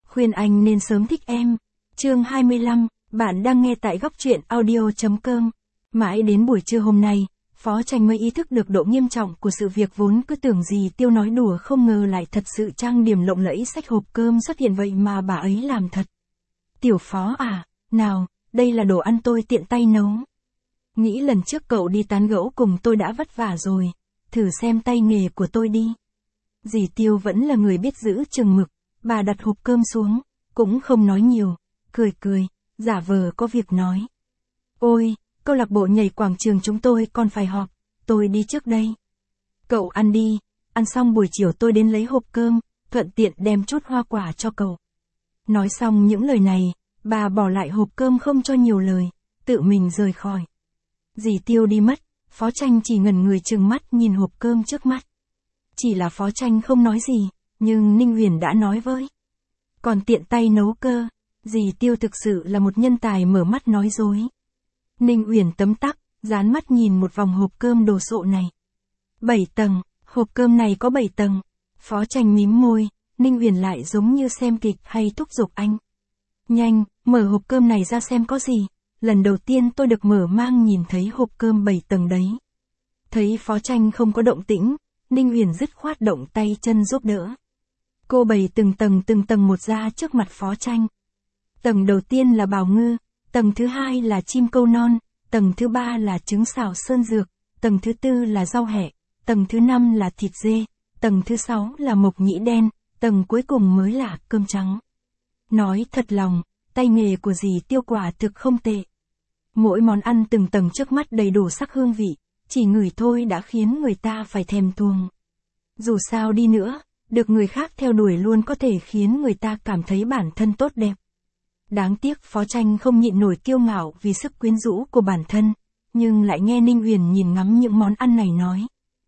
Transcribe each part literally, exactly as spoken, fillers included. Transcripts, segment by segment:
khuyên anh nên sớm thích em. Chương hai mươi lăm, bạn đang nghe tại góc truyện audio.com. Mãi đến buổi trưa hôm nay, Phó Tranh mới ý thức được độ nghiêm trọng của sự việc, vốn cứ tưởng dì Tiêu nói đùa không ngờ lại thật sự trang điểm lộng lẫy xách hộp cơm xuất hiện, vậy mà bà ấy làm thật. Tiểu Phó à, nào, đây là đồ ăn tôi tiện tay nấu. Nghĩ lần trước cậu đi tán gẫu cùng tôi đã vất vả rồi, thử xem tay nghề của tôi đi. Dì Tiêu vẫn là người biết giữ chừng mực, bà đặt hộp cơm xuống, cũng không nói nhiều, cười cười, giả vờ có việc nói. Ôi, câu lạc bộ nhảy quảng trường chúng tôi còn phải họp, tôi đi trước đây. Cậu ăn đi, ăn xong buổi chiều tôi đến lấy hộp cơm, thuận tiện đem chút hoa quả cho cậu. Nói xong những lời này, bà bỏ lại hộp cơm không cho nhiều lời, tự mình rời khỏi. Dì Tiêu đi mất, Phó Tranh chỉ ngẩn người trừng mắt nhìn hộp cơm trước mắt. Chỉ là Phó Tranh không nói gì, nhưng Ninh Huyền đã nói với. Còn tiện tay nấu cơ, dì Tiêu thực sự là một nhân tài mở mắt nói dối. Ninh Huyền tấm tắc, dán mắt nhìn một vòng hộp cơm đồ sộ này. Bảy tầng, hộp cơm này có bảy tầng. Phó Tranh mím môi, Ninh Huyền lại giống như xem kịch hay thúc giục anh. Nhanh, mở hộp cơm này ra xem có gì. Lần đầu tiên tôi được mở mang nhìn thấy hộp cơm bảy tầng đấy. Thấy Phó Tranh không có động tĩnh, Ninh Huyền dứt khoát động tay chân giúp đỡ. Cô bày từng tầng từng tầng một ra trước mặt Phó Tranh. Tầng đầu tiên là bào ngư, tầng thứ hai là chim câu non, tầng thứ ba là trứng xào sơn dược, tầng thứ tư là rau hẹ, tầng thứ năm là thịt dê, tầng thứ sáu là mộc nhĩ đen, tầng cuối cùng mới là cơm trắng. Nói thật lòng, tay nghề của dì Tiêu quả thực không tệ. Mỗi món ăn từng tầng trước mắt đầy đủ sắc hương vị, chỉ ngửi thôi đã khiến người ta phải thèm thuồng. Dù sao đi nữa, được người khác theo đuổi luôn có thể khiến người ta cảm thấy bản thân tốt đẹp. Đáng tiếc Phó Tranh không nhịn nổi kiêu ngạo vì sức quyến rũ của bản thân, nhưng lại nghe Ninh Huyền nhìn ngắm những món ăn này nói.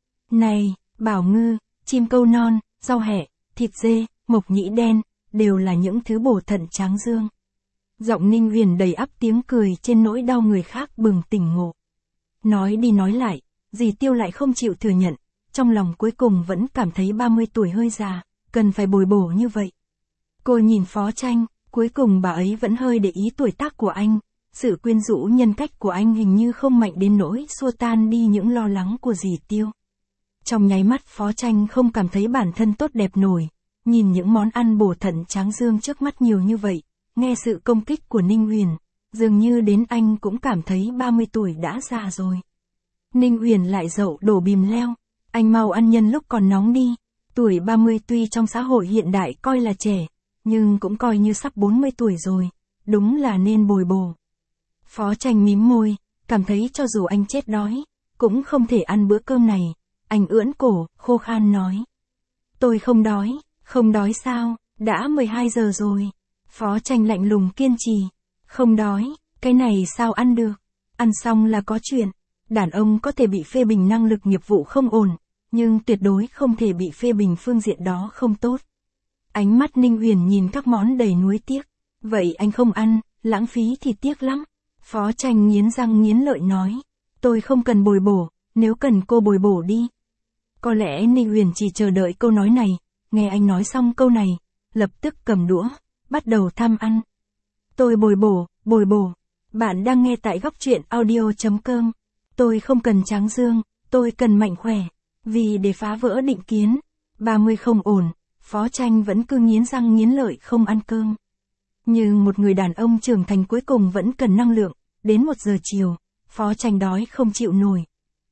Này, bảo ngư, chim câu non, rau hẹ, thịt dê, mộc nhĩ đen, đều là những thứ bổ thận tráng dương. Giọng Ninh Huyền đầy ắp tiếng cười trên nỗi đau người khác bừng tỉnh ngộ. Nói đi nói lại, dì Tiêu lại không chịu thừa nhận, trong lòng cuối cùng vẫn cảm thấy ba mươi tuổi hơi già, cần phải bồi bổ như vậy. Cô nhìn Phó Tranh, cuối cùng bà ấy vẫn hơi để ý tuổi tác của anh, sự quyến rũ nhân cách của anh hình như không mạnh đến nỗi xua tan đi những lo lắng của dì Tiêu. Trong nháy mắt Phó Tranh không cảm thấy bản thân tốt đẹp nổi, nhìn những món ăn bổ thận tráng dương trước mắt nhiều như vậy, nghe sự công kích của Ninh Huyền, dường như đến anh cũng cảm thấy ba mươi tuổi đã già rồi. Ninh Huyền lại dậu đổ bìm leo, anh mau ăn nhân lúc còn nóng đi, tuổi ba mươi tuy trong xã hội hiện đại coi là trẻ, nhưng cũng coi như sắp bốn mươi tuổi rồi, đúng là nên bồi bổ. Phó Tranh mím môi, cảm thấy cho dù anh chết đói, cũng không thể ăn bữa cơm này, anh ưỡn cổ, khô khan nói. Tôi không đói, không đói sao, đã mười hai giờ rồi. Phó Tranh lạnh lùng kiên trì, không đói, cái này sao ăn được, ăn xong là có chuyện. Đàn ông có thể bị phê bình năng lực nghiệp vụ không ổn, nhưng tuyệt đối không thể bị phê bình phương diện đó không tốt. Ánh mắt Ninh Huyền nhìn các món đầy nuối tiếc, vậy anh không ăn, lãng phí thì tiếc lắm. Phó Tranh nghiến răng nghiến lợi nói, tôi không cần bồi bổ, nếu cần cô bồi bổ đi. Có lẽ Ninh Huyền chỉ chờ đợi câu nói này, nghe anh nói xong câu này, lập tức cầm đũa, bắt đầu tham ăn. Tôi bồi bổ, bồi bổ, bạn đang nghe tại góc truyện audio.com. Tôi không cần tráng dương, tôi cần mạnh khỏe, vì để phá vỡ định kiến, ba mươi không ổn, Phó Tranh vẫn cứ nghiến răng nghiến lợi không ăn cơm. Nhưng một người đàn ông trưởng thành cuối cùng vẫn cần năng lượng, đến một giờ chiều, Phó Tranh đói không chịu nổi.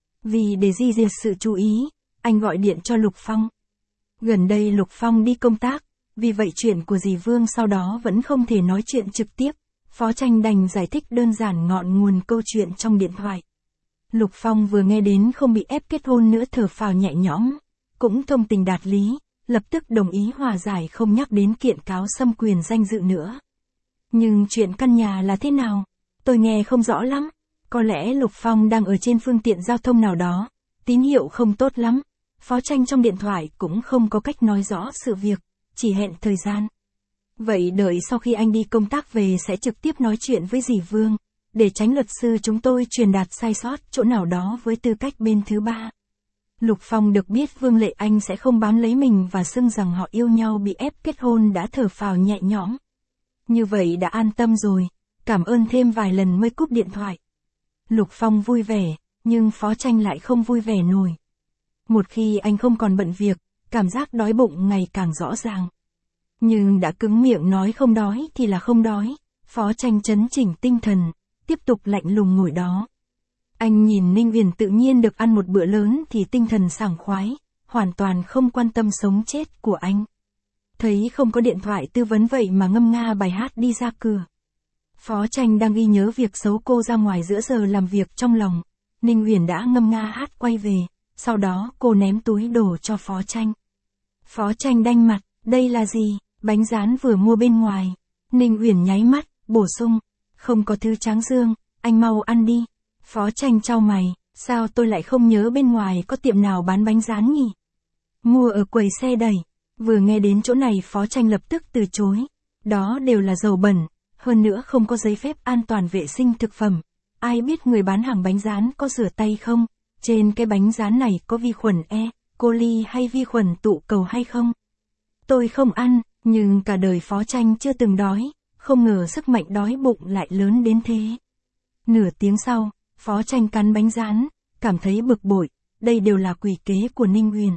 Vì để di diệt sự chú ý, anh gọi điện cho Lục Phong. Gần đây Lục Phong đi công tác, vì vậy chuyện của dì Vương sau đó vẫn không thể nói chuyện trực tiếp, Phó Tranh đành giải thích đơn giản ngọn nguồn câu chuyện trong điện thoại. Lục Phong vừa nghe đến không bị ép kết hôn nữa thở phào nhẹ nhõm, cũng thông tình đạt lý, lập tức đồng ý hòa giải không nhắc đến kiện cáo xâm quyền danh dự nữa. Nhưng chuyện căn nhà là thế nào? Tôi nghe không rõ lắm, có lẽ Lục Phong đang ở trên phương tiện giao thông nào đó, tín hiệu không tốt lắm. Phó Tranh trong điện thoại cũng không có cách nói rõ sự việc, chỉ hẹn thời gian. Vậy đợi sau khi anh đi công tác về sẽ trực tiếp nói chuyện với dì Vương, để tránh luật sư chúng tôi truyền đạt sai sót chỗ nào đó với tư cách bên thứ ba. Lục Phong được biết Vương Lệ Anh sẽ không bám lấy mình và xưng rằng họ yêu nhau bị ép kết hôn đã thở phào nhẹ nhõm. Như vậy đã an tâm rồi, cảm ơn thêm vài lần mới cúp điện thoại. Lục Phong vui vẻ, nhưng Phó Tranh lại không vui vẻ nổi. Một khi anh không còn bận việc, cảm giác đói bụng ngày càng rõ ràng. Nhưng đã cứng miệng nói không đói thì là không đói, Phó Tranh trấn chỉnh tinh thần, tiếp tục lạnh lùng ngồi đó. Anh nhìn Ninh Uyển tự nhiên được ăn một bữa lớn thì tinh thần sảng khoái, hoàn toàn không quan tâm sống chết của anh. Thấy không có điện thoại tư vấn vậy mà ngâm nga bài hát đi ra cửa. Phó Tranh đang ghi nhớ việc xấu cô ra ngoài giữa giờ làm việc trong lòng. Ninh Uyển đã ngâm nga hát quay về, sau đó cô ném túi đồ cho Phó Tranh. Phó Tranh đanh mặt, đây là gì? Bánh rán vừa mua bên ngoài. Ninh Uyển nháy mắt, bổ sung, không có thứ tráng dương, anh mau ăn đi. Phó Tranh chau mày, sao tôi lại không nhớ bên ngoài có tiệm nào bán bánh rán nhỉ? Mua ở quầy xe đẩy. Vừa nghe đến chỗ này Phó Tranh lập tức từ chối. Đó đều là dầu bẩn, hơn nữa không có giấy phép an toàn vệ sinh thực phẩm. Ai biết người bán hàng bánh rán có rửa tay không? Trên cái bánh rán này có vi khuẩn E. coli hay vi khuẩn tụ cầu hay không? Tôi không ăn, nhưng cả đời Phó Tranh chưa từng đói, không ngờ sức mạnh đói bụng lại lớn đến thế. Nửa tiếng sau, Phó Tranh cắn bánh rán, cảm thấy bực bội, đây đều là quỷ kế của Ninh Uyển.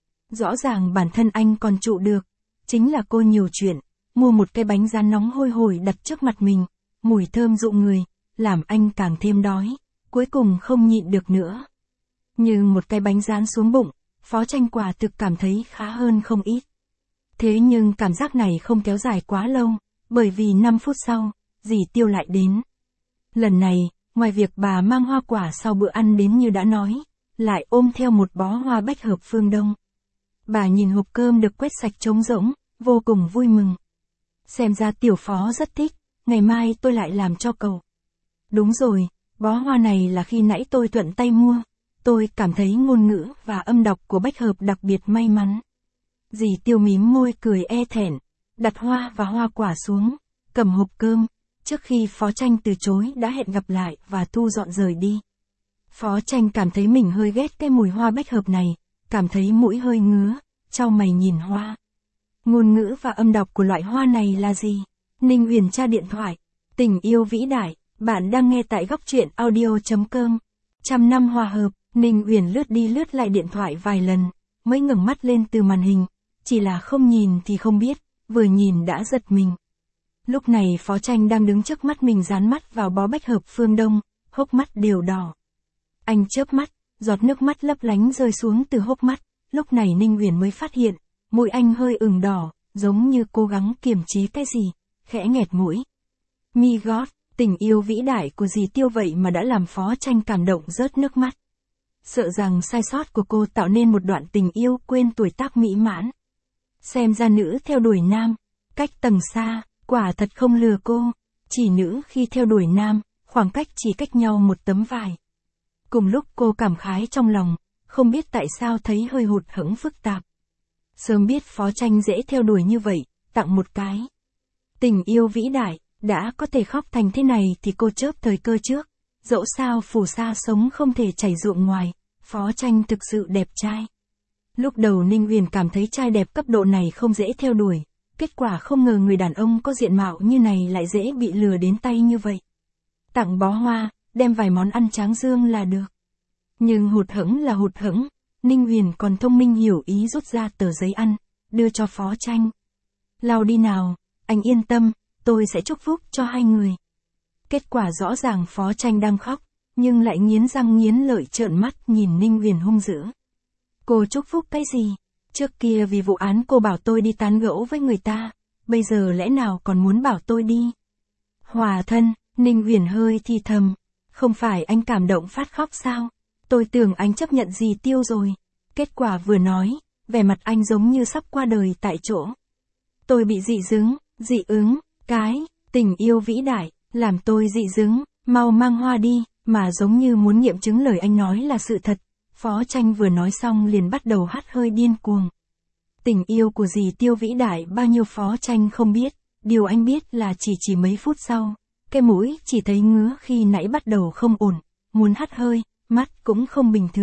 Rõ ràng bản thân anh còn trụ được, chính là cô nhiều chuyện, mua một cái bánh rán nóng hôi hổi đặt trước mặt mình, mùi thơm dụ người, làm anh càng thêm đói, cuối cùng không nhịn được nữa. Nhưng một cái bánh rán xuống bụng, Phó Tranh quả thực cảm thấy khá hơn không ít. Thế nhưng cảm giác này không kéo dài quá lâu, bởi vì năm phút sau, dì Tiêu lại đến. Lần này, ngoài việc bà mang hoa quả sau bữa ăn đến như đã nói, lại ôm theo một bó hoa bách hợp phương Đông. Bà nhìn hộp cơm được quét sạch trống rỗng, vô cùng vui mừng. Xem ra tiểu Phó rất thích, ngày mai tôi lại làm cho cậu. Đúng rồi, bó hoa này là khi nãy tôi thuận tay mua, tôi cảm thấy ngôn ngữ và âm đọc của bách hợp đặc biệt may mắn. Dì Tiêu mím môi cười e thẹn, đặt hoa và hoa quả xuống, cầm hộp cơm, trước khi Phó Tranh từ chối đã hẹn gặp lại và thu dọn rời đi. Phó Tranh cảm thấy mình hơi ghét cái mùi hoa bách hợp này, cảm thấy mũi hơi ngứa, chau mày nhìn hoa. Ngôn ngữ và âm đọc của loại hoa này là gì? Ninh Uyển tra điện thoại. Tình yêu vĩ đại, bạn đang nghe tại góc truyện audio chấm com. Trăm năm hòa hợp, Ninh Uyển lướt đi lướt lại điện thoại vài lần, mới ngẩng mắt lên từ màn hình, chỉ là không nhìn thì không biết, vừa nhìn đã giật mình. Lúc này Phó Tranh đang đứng trước mắt mình dán mắt vào bó bách hợp phương Đông, hốc mắt đều đỏ. Anh chớp mắt, giọt nước mắt lấp lánh rơi xuống từ hốc mắt, lúc này Ninh Uyển mới phát hiện, môi anh hơi ửng đỏ, giống như cố gắng kiềm chế cái gì, khẽ nghẹt mũi. Mi God, tình yêu vĩ đại của dì Tiêu vậy mà đã làm Phó Tranh cảm động rớt nước mắt. Sợ rằng sai sót của cô tạo nên một đoạn tình yêu quên tuổi tác mỹ mãn. Xem ra nữ theo đuổi nam, cách tầng xa, quả thật không lừa cô, chỉ nữ khi theo đuổi nam, khoảng cách chỉ cách nhau một tấm vải. Cùng lúc cô cảm khái trong lòng, không biết tại sao thấy hơi hụt hẫng phức tạp. Sớm biết Phó Tranh dễ theo đuổi như vậy, tặng một cái. Tình yêu vĩ đại, đã có thể khóc thành thế này thì cô chớp thời cơ trước, dẫu sao phù sa sống không thể chảy ruộng ngoài, Phó Tranh thực sự đẹp trai. Lúc đầu Ninh Uyển cảm thấy trai đẹp cấp độ này không dễ theo đuổi, kết quả không ngờ người đàn ông có diện mạo như này lại dễ bị lừa đến tay như vậy. Tặng bó hoa, đem vài món ăn tráng dương là được. Nhưng hụt hẫng là hụt hẫng, Ninh Uyển còn thông minh hiểu ý rút ra tờ giấy ăn, đưa cho Phó Tranh. Lau đi nào, anh yên tâm, tôi sẽ chúc phúc cho hai người. Kết quả rõ ràng Phó Tranh đang khóc, nhưng lại nghiến răng nghiến lợi trợn mắt nhìn Ninh Uyển hung dữ. Cô chúc phúc cái gì? Trước kia vì vụ án cô bảo tôi đi tán gẫu với người ta, bây giờ lẽ nào còn muốn bảo tôi đi? Hòa thân, Ninh Uyển hơi thì thầm, không phải anh cảm động phát khóc sao? Tôi tưởng anh chấp nhận dì Tiêu rồi. Kết quả vừa nói, vẻ mặt anh giống như sắp qua đời tại chỗ. Tôi bị dị ứng, dị ứng, cái, tình yêu vĩ đại, làm tôi dị ứng, mau mang hoa đi, mà giống như muốn nghiệm chứng lời anh nói là sự thật. Phó Tranh vừa nói xong liền bắt đầu hắt hơi điên cuồng. Tình yêu của dì Tiêu vĩ đại bao nhiêu Phó Tranh không biết, điều anh biết là chỉ chỉ mấy phút sau, cái mũi chỉ thấy ngứa khi nãy bắt đầu không ổn, muốn hắt hơi, mắt cũng không bình thường,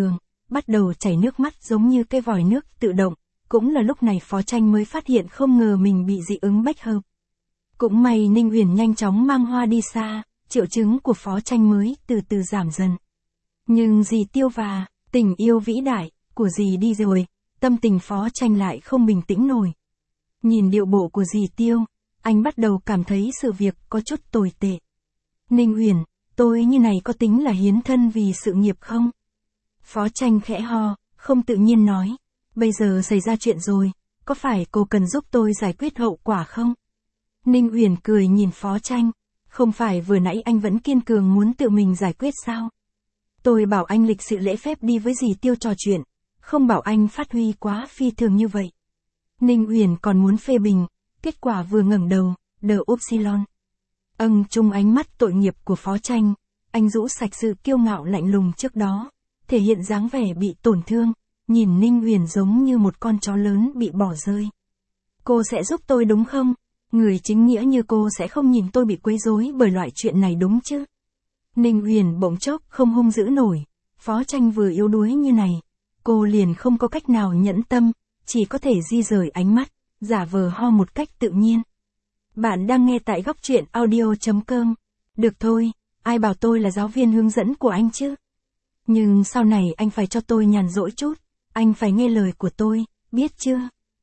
bắt đầu chảy nước mắt giống như cái vòi nước tự động. Cũng là lúc này Phó Tranh mới phát hiện không ngờ mình bị dị ứng bách hợp. Cũng may Ninh Uyển nhanh chóng mang hoa đi xa, triệu chứng của Phó Tranh mới từ từ giảm dần. Nhưng dì Tiêu và tình yêu vĩ đại của dì đi rồi, tâm tình Phó Tranh lại không bình tĩnh nổi. Nhìn điệu bộ của dì Tiêu, anh bắt đầu cảm thấy sự việc có chút tồi tệ. Ninh Uyển, tôi như này có tính là hiến thân vì sự nghiệp không? Phó Tranh khẽ ho, không tự nhiên nói. Bây giờ xảy ra chuyện rồi, có phải cô cần giúp tôi giải quyết hậu quả không? Ninh Uyển cười nhìn Phó Tranh. Không phải vừa nãy anh vẫn kiên cường muốn tự mình giải quyết sao? Tôi bảo anh lịch sự lễ phép đi với dì Tiêu trò chuyện, không bảo anh phát huy quá phi thường như vậy. Ninh Uyển còn muốn phê bình, kết quả vừa ngẩng đầu, đờ upsilon. Âng chung ánh mắt tội nghiệp của Phó Tranh, anh rũ sạch sự kiêu ngạo lạnh lùng trước đó, thể hiện dáng vẻ bị tổn thương, nhìn Ninh Uyển giống như một con chó lớn bị bỏ rơi. Cô sẽ giúp tôi đúng không? Người chính nghĩa như cô sẽ không nhìn tôi bị quấy rối bởi loại chuyện này đúng chứ? Ninh Uyển bỗng chốc không hung dữ nổi, Phó Tranh vừa yếu đuối như này, cô liền không có cách nào nhẫn tâm, chỉ có thể di rời ánh mắt, giả vờ ho một cách tự nhiên. Bạn đang nghe tại góc truyện audio chấm com. Được thôi, ai bảo tôi là giáo viên hướng dẫn của anh chứ? Nhưng sau này anh phải cho tôi nhàn rỗi chút, anh phải nghe lời của tôi, biết chưa?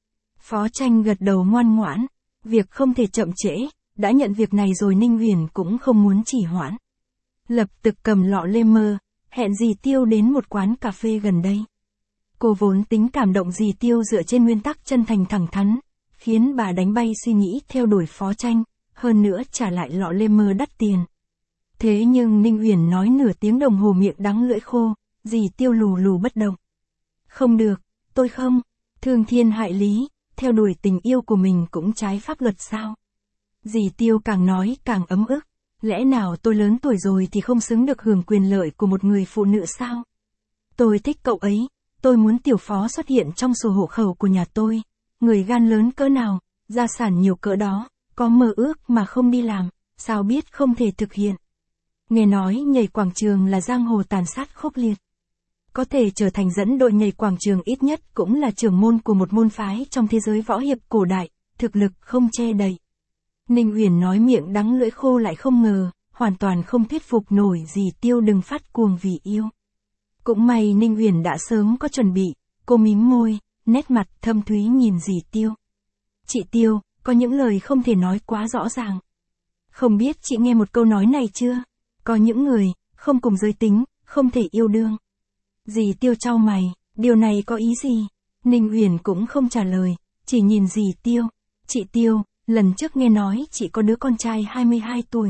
Phó Tranh gật đầu ngoan ngoãn, việc không thể chậm trễ, đã nhận việc này rồi Ninh Uyển cũng không muốn trì hoãn. Lập tức cầm lọ lê mơ, hẹn dì Tiêu đến một quán cà phê gần đây. Cô vốn tính cảm động dì Tiêu dựa trên nguyên tắc chân thành thẳng thắn, khiến bà đánh bay suy nghĩ theo đuổi Phó Tranh, hơn nữa trả lại lọ lê mơ đắt tiền. Thế nhưng Ninh Uyển nói nửa tiếng đồng hồ miệng đắng lưỡi khô, dì Tiêu lù lù bất động. Không được, tôi không, thương thiên hại lý, theo đuổi tình yêu của mình cũng trái pháp luật sao? Dì Tiêu càng nói càng ấm ức, lẽ nào tôi lớn tuổi rồi thì không xứng được hưởng quyền lợi của một người phụ nữ sao? Tôi thích cậu ấy, tôi muốn Tiểu Phó xuất hiện trong sổ hộ khẩu của nhà tôi, người gan lớn cỡ nào, gia sản nhiều cỡ đó, có mơ ước mà không đi làm, sao biết không thể thực hiện. Nghe nói nhảy quảng trường là giang hồ tàn sát khốc liệt. Có thể trở thành dẫn đội nhảy quảng trường ít nhất cũng là trưởng môn của một môn phái trong thế giới võ hiệp cổ đại, thực lực không che đậy. Ninh Uyển nói miệng đắng lưỡi khô lại không ngờ, hoàn toàn không thuyết phục nổi dì Tiêu đừng phát cuồng vì yêu. Cũng may Ninh Uyển đã sớm có chuẩn bị, cô mím môi, nét mặt thâm thúy nhìn dì Tiêu. Chị Tiêu, có những lời không thể nói quá rõ ràng. Không biết chị nghe một câu nói này chưa? Có những người, không cùng giới tính, không thể yêu đương. Dì Tiêu chau mày, điều này có ý gì? Ninh Uyển cũng không trả lời, chỉ nhìn dì Tiêu. Chị Tiêu, lần trước nghe nói chị có đứa con trai hai mươi hai tuổi.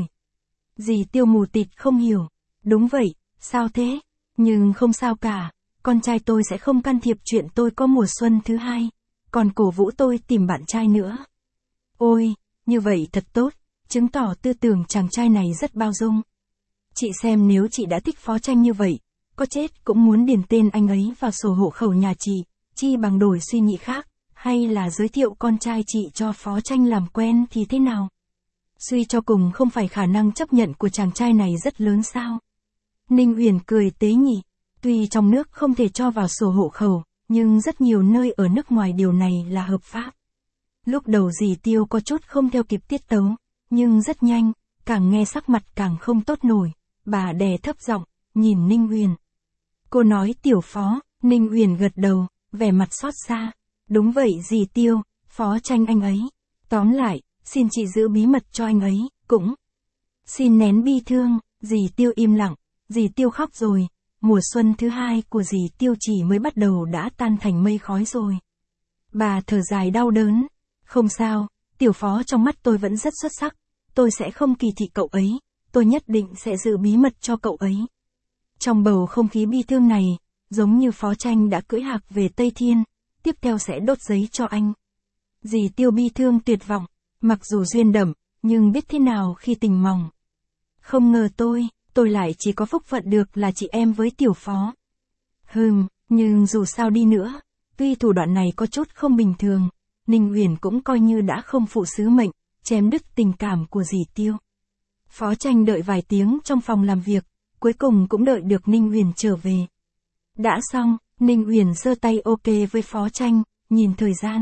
Dì Tiêu mù tịt không hiểu. Đúng vậy, sao thế? Nhưng không sao cả, con trai tôi sẽ không can thiệp chuyện tôi có mùa xuân thứ hai, còn cổ vũ tôi tìm bạn trai nữa. Ôi, như vậy thật tốt, chứng tỏ tư tưởng chàng trai này rất bao dung. Chị xem nếu chị đã thích Phó Tranh như vậy, có chết cũng muốn điền tên anh ấy vào sổ hộ khẩu nhà chị, chi bằng đổi suy nghĩ khác, hay là giới thiệu con trai chị cho Phó Tranh làm quen thì thế nào? Suy cho cùng không phải khả năng chấp nhận của chàng trai này rất lớn sao? Ninh Uyển cười tế nhị, tuy trong nước không thể cho vào sổ hộ khẩu, nhưng rất nhiều nơi ở nước ngoài điều này là hợp pháp. Lúc đầu dì Tiêu có chút không theo kịp tiết tấu, nhưng rất nhanh, càng nghe sắc mặt càng không tốt nổi, bà đè thấp giọng, nhìn Ninh Uyển. Cô nói Tiểu Phó, Ninh Uyển gật đầu, vẻ mặt xót xa. Đúng vậy dì Tiêu, Phó Tranh anh ấy. Tóm lại, xin chị giữ bí mật cho anh ấy, cũng xin nén bi thương. Dì Tiêu im lặng, dì Tiêu khóc rồi, mùa xuân thứ hai của dì Tiêu chỉ mới bắt đầu đã tan thành mây khói rồi. Bà thở dài đau đớn, không sao, Tiểu Phó trong mắt tôi vẫn rất xuất sắc, tôi sẽ không kỳ thị cậu ấy, tôi nhất định sẽ giữ bí mật cho cậu ấy. Trong bầu không khí bi thương này, giống như Phó Tranh đã cưỡi hạc về Tây Thiên, tiếp theo sẽ đốt giấy cho anh. Dì Tiêu bi thương tuyệt vọng, mặc dù duyên đậm, nhưng biết thế nào khi tình mỏng. Không ngờ tôi, tôi lại chỉ có phúc phận được là chị em với Tiểu Phó. Hừm, nhưng dù sao đi nữa, tuy thủ đoạn này có chút không bình thường, Ninh Uyển cũng coi như đã không phụ sứ mệnh, chém đứt tình cảm của dì Tiêu. Phó Tranh đợi vài tiếng trong phòng làm việc, cuối cùng cũng đợi được Ninh Uyển trở về. Đã xong, Ninh Uyển giơ tay ok với Phó Tranh, nhìn thời gian.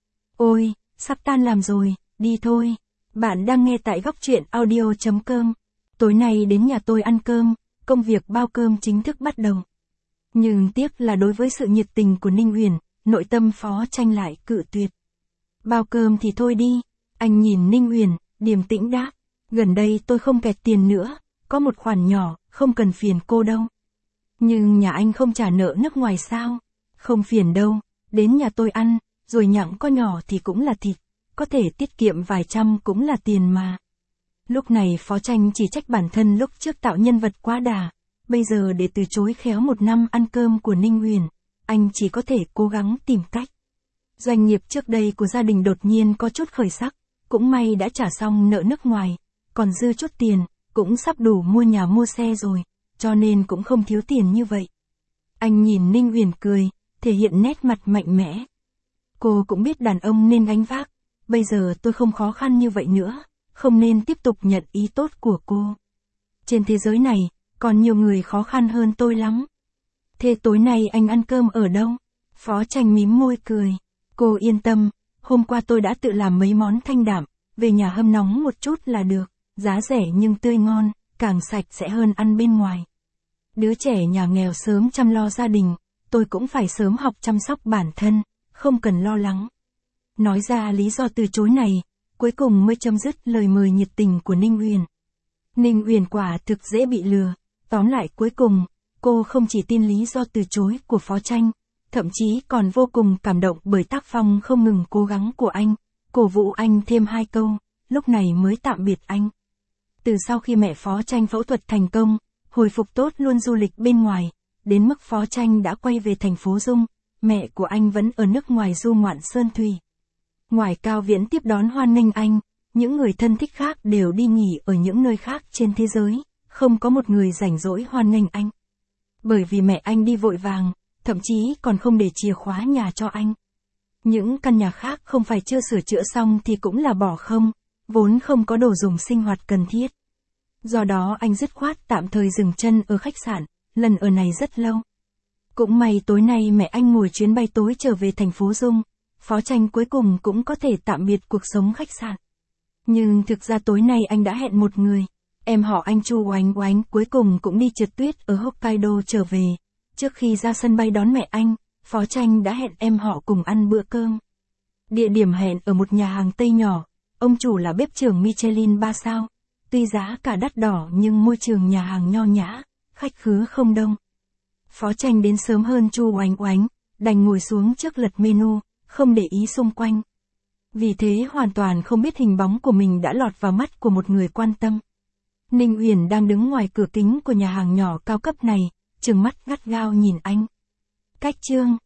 Ôi, sắp tan làm rồi, đi thôi. Bạn đang nghe tại góc truyện audio chấm com. Tối nay đến nhà tôi ăn cơm, công việc bao cơm chính thức bắt đầu. Nhưng tiếc là đối với sự nhiệt tình của Ninh Uyển, nội tâm Phó Tranh lại cự tuyệt. Bao cơm thì thôi đi. Anh nhìn Ninh Uyển, điềm tĩnh đáp. Gần đây tôi không kẹt tiền nữa, có một khoản nhỏ, không cần phiền cô đâu. Nhưng nhà anh không trả nợ nước ngoài sao? Không phiền đâu, đến nhà tôi ăn, rồi nhặng có nhỏ thì cũng là thịt, có thể tiết kiệm vài trăm cũng là tiền mà. Lúc này Phó Tranh chỉ trách bản thân lúc trước tạo nhân vật quá đà, bây giờ để từ chối khéo một năm ăn cơm của Ninh Uyển, anh chỉ có thể cố gắng tìm cách. Doanh nghiệp trước đây của gia đình đột nhiên có chút khởi sắc, cũng may đã trả xong nợ nước ngoài, còn dư chút tiền, cũng sắp đủ mua nhà mua xe rồi, cho nên cũng không thiếu tiền như vậy. Anh nhìn Ninh Uyển cười, thể hiện nét mặt mạnh mẽ. Cô cũng biết đàn ông nên gánh vác, bây giờ tôi không khó khăn như vậy nữa, không nên tiếp tục nhận ý tốt của cô. Trên thế giới này, còn nhiều người khó khăn hơn tôi lắm. Thế tối nay anh ăn cơm ở đâu? Phó Tranh mím môi cười. Cô yên tâm, hôm qua tôi đã tự làm mấy món thanh đạm, về nhà hâm nóng một chút là được, giá rẻ nhưng tươi ngon, càng sạch sẽ hơn ăn bên ngoài. Đứa trẻ nhà nghèo sớm chăm lo gia đình, tôi cũng phải sớm học chăm sóc bản thân, không cần lo lắng. Nói ra lý do từ chối này, cuối cùng mới chấm dứt lời mời nhiệt tình của Ninh Uyển. Ninh Uyển quả thực dễ bị lừa, tóm lại cuối cùng, cô không chỉ tin lý do từ chối của Phó Tranh, thậm chí còn vô cùng cảm động bởi tác phong không ngừng cố gắng của anh, cổ vũ anh thêm hai câu, lúc này mới tạm biệt anh. Từ sau khi mẹ Phó Tranh phẫu thuật thành công, hồi phục tốt luôn du lịch bên ngoài, đến mức Phó Tranh đã quay về thành phố Dung, mẹ của anh vẫn ở nước ngoài du ngoạn sơn thủy. Ngoài Cao Viễn tiếp đón hoan nghênh anh, những người thân thích khác đều đi nghỉ ở những nơi khác trên thế giới, không có một người rảnh rỗi hoan nghênh anh. Bởi vì mẹ anh đi vội vàng, thậm chí còn không để chìa khóa nhà cho anh. Những căn nhà khác không phải chưa sửa chữa xong thì cũng là bỏ không, vốn không có đồ dùng sinh hoạt cần thiết. Do đó anh dứt khoát tạm thời dừng chân ở khách sạn, lần ở này rất lâu. Cũng may tối nay mẹ anh ngồi chuyến bay tối trở về thành phố Dung, Phó Tranh cuối cùng cũng có thể tạm biệt cuộc sống khách sạn. Nhưng thực ra tối nay anh đã hẹn một người, em họ anh Chu Oánh Oánh cuối cùng cũng đi trượt tuyết ở Hokkaido trở về. Trước khi ra sân bay đón mẹ anh, Phó Tranh đã hẹn em họ cùng ăn bữa cơm. Địa điểm hẹn ở một nhà hàng Tây nhỏ, ông chủ là bếp trưởng Michelin ba sao. Tuy giá cả đắt đỏ nhưng môi trường nhà hàng nho nhã, khách khứa không đông. Phó Tranh đến sớm hơn Chu Oánh Oánh, đành ngồi xuống trước lật menu, không để ý xung quanh. Vì thế hoàn toàn không biết hình bóng của mình đã lọt vào mắt của một người quan tâm. Ninh Uyển đang đứng ngoài cửa kính của nhà hàng nhỏ cao cấp này, trừng mắt gắt gao nhìn anh. Cách chương